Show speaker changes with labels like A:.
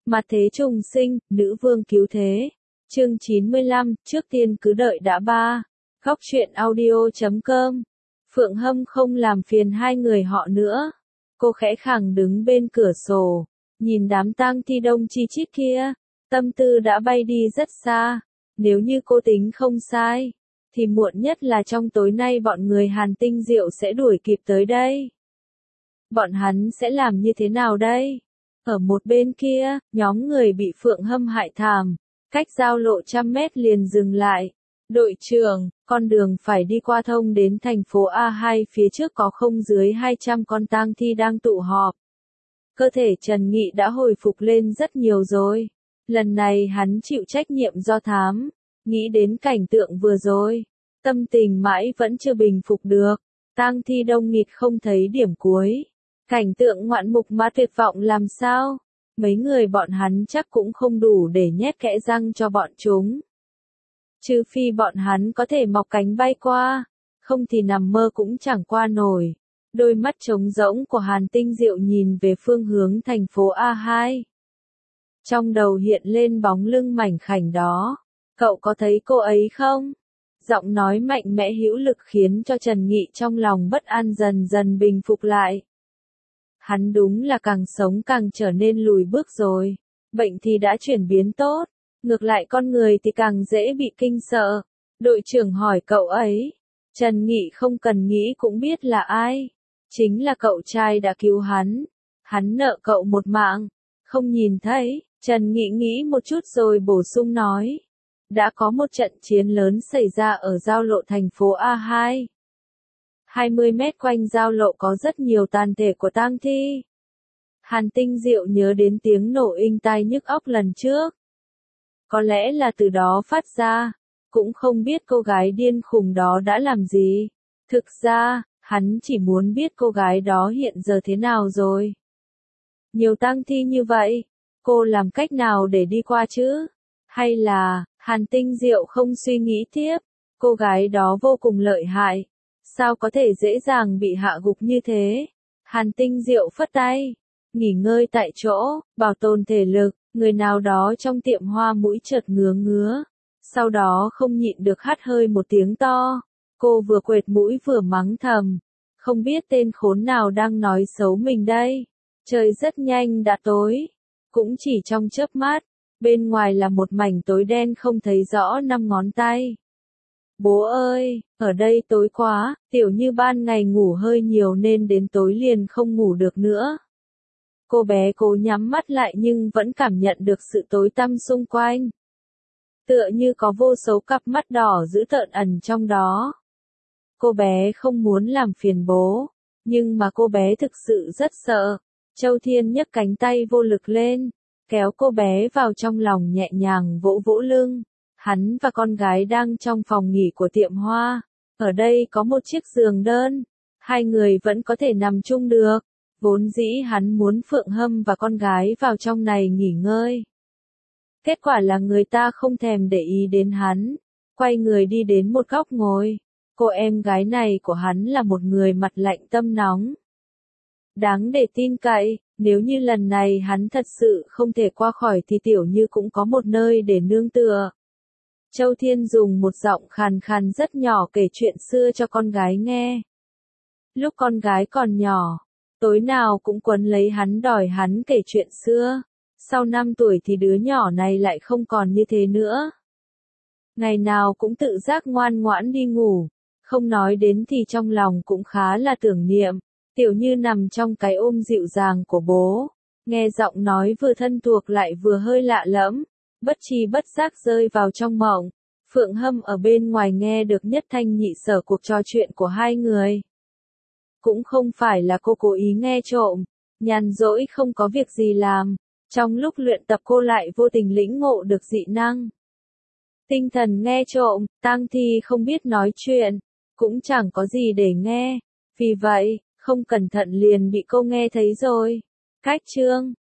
A: Mặt thế trùng sinh, nữ vương cứu thế. Chương 95, trước tiên cứ đợi đã ba. Góc truyện audio.com. Phượng Hâm không làm phiền hai người họ nữa. Cô khẽ khàng đứng bên cửa sổ, nhìn đám tang thi đông chi chít kia, tâm tư đã bay đi rất xa. Nếu như cô tính không sai, thì muộn nhất là trong tối nay bọn người Hàn Tinh Diệu sẽ đuổi kịp tới đây. Bọn hắn sẽ làm như thế nào đây? Ở một bên kia, nhóm người bị Phượng Hâm hại thảm, cách giao lộ 100 mét liền dừng lại. Đội trưởng, con đường phải đi qua thông đến thành phố A2, phía trước có không dưới 200 con tang thi đang tụ họp. Cơ thể Trần Nghị đã hồi phục lên rất nhiều rồi. Lần này hắn chịu trách nhiệm do thám. Nghĩ đến cảnh tượng vừa rồi, tâm tình mãi vẫn chưa bình phục được. Tang thi đông nghịt không thấy điểm cuối. Cảnh tượng ngoạn mục mà tuyệt vọng làm sao? Mấy người bọn hắn chắc cũng không đủ để nhét kẽ răng cho bọn chúng. Trừ phi bọn hắn có thể mọc cánh bay qua, không thì nằm mơ cũng chẳng qua nổi. Đôi mắt trống rỗng của Hàn Tinh Diệu nhìn về phương hướng thành phố A2. Trong đầu hiện lên bóng lưng mảnh khảnh đó. Cậu có thấy cô ấy không? Giọng nói mạnh mẽ hữu lực khiến cho Trần Nghị trong lòng bất an dần dần bình phục lại. Hắn đúng là càng sống càng trở nên lùi bước rồi. Bệnh thì đã chuyển biến tốt, ngược lại con người thì càng dễ bị kinh sợ. Đội trưởng hỏi cậu ấy. Trần Nghị không cần nghĩ cũng biết là ai. Chính là cậu trai đã cứu hắn. Hắn nợ cậu một mạng. Không nhìn thấy, Trần Nghị nghĩ một chút rồi bổ sung nói. Đã có một trận chiến lớn xảy ra ở giao lộ thành phố A2. 20 mét quanh giao lộ có rất nhiều tàn thể của tang thi. Hàn Tinh Diệu nhớ đến tiếng nổ inh tai nhức óc lần trước. Có lẽ là từ đó phát ra, cũng không biết cô gái điên khùng đó đã làm gì. Thực ra, hắn chỉ muốn biết cô gái đó hiện giờ thế nào rồi. Nhiều tang thi như vậy, cô làm cách nào để đi qua chứ? Hay là, Hàn Tinh Diệu không suy nghĩ tiếp, cô gái đó vô cùng lợi hại. Sao có thể dễ dàng bị hạ gục như thế? Hàn Tinh Diệu phất tay. Nghỉ ngơi tại chỗ, bảo tồn thể lực. Người nào đó trong tiệm hoa mũi chợt ngứa ngứa. Sau đó không nhịn được hắt hơi một tiếng to. Cô vừa quệt mũi vừa mắng thầm. Không biết tên khốn nào đang nói xấu mình đây. Trời rất nhanh đã tối. Cũng chỉ trong chớp mắt. Bên ngoài là một mảnh tối đen không thấy rõ 5 ngón tay. Bố ơi, ở đây tối quá, Tiểu Như ban ngày ngủ hơi nhiều nên đến tối liền không ngủ được nữa. Cô bé cố nhắm mắt lại nhưng vẫn cảm nhận được sự tối tăm xung quanh. Tựa như có vô số cặp mắt đỏ dữ tợn ẩn trong đó. Cô bé không muốn làm phiền bố, nhưng mà cô bé thực sự rất sợ. Châu Thiên nhấc cánh tay vô lực lên, kéo cô bé vào trong lòng nhẹ nhàng vỗ vỗ lưng. Hắn và con gái đang trong phòng nghỉ của tiệm hoa. Ở đây có một chiếc giường đơn. Hai người vẫn có thể nằm chung được. Vốn dĩ hắn muốn Phượng Hâm và con gái vào trong này nghỉ ngơi. Kết quả là người ta không thèm để ý đến hắn. Quay người đi đến một góc ngồi. Cô em gái này của hắn là một người mặt lạnh tâm nóng. Đáng để tin cậy, nếu như lần này hắn thật sự không thể qua khỏi thì Tiểu Như cũng có một nơi để nương tựa. Châu Thiên dùng một giọng khàn khàn rất nhỏ kể chuyện xưa cho con gái nghe. Lúc con gái còn nhỏ, tối nào cũng quấn lấy hắn đòi hắn kể chuyện xưa. Sau 5 tuổi thì đứa nhỏ này lại không còn như thế nữa. Ngày nào cũng tự giác ngoan ngoãn đi ngủ. Không nói đến thì trong lòng cũng khá là tưởng niệm. Tiểu Như nằm trong cái ôm dịu dàng của bố. Nghe giọng nói vừa thân thuộc lại vừa hơi lạ lẫm. Bất tri bất giác rơi vào trong mộng. Phượng Hâm ở bên ngoài nghe được nhất thanh nhị sở cuộc trò chuyện của hai người. Cũng không phải là cô cố ý nghe trộm, nhàn rỗi không có việc gì làm. Trong lúc luyện tập cô lại vô tình lĩnh ngộ được dị năng. Tinh thần nghe trộm, tang thi không biết nói chuyện, cũng chẳng có gì để nghe. Vì vậy, không cẩn thận liền bị cô nghe thấy rồi. Cách chương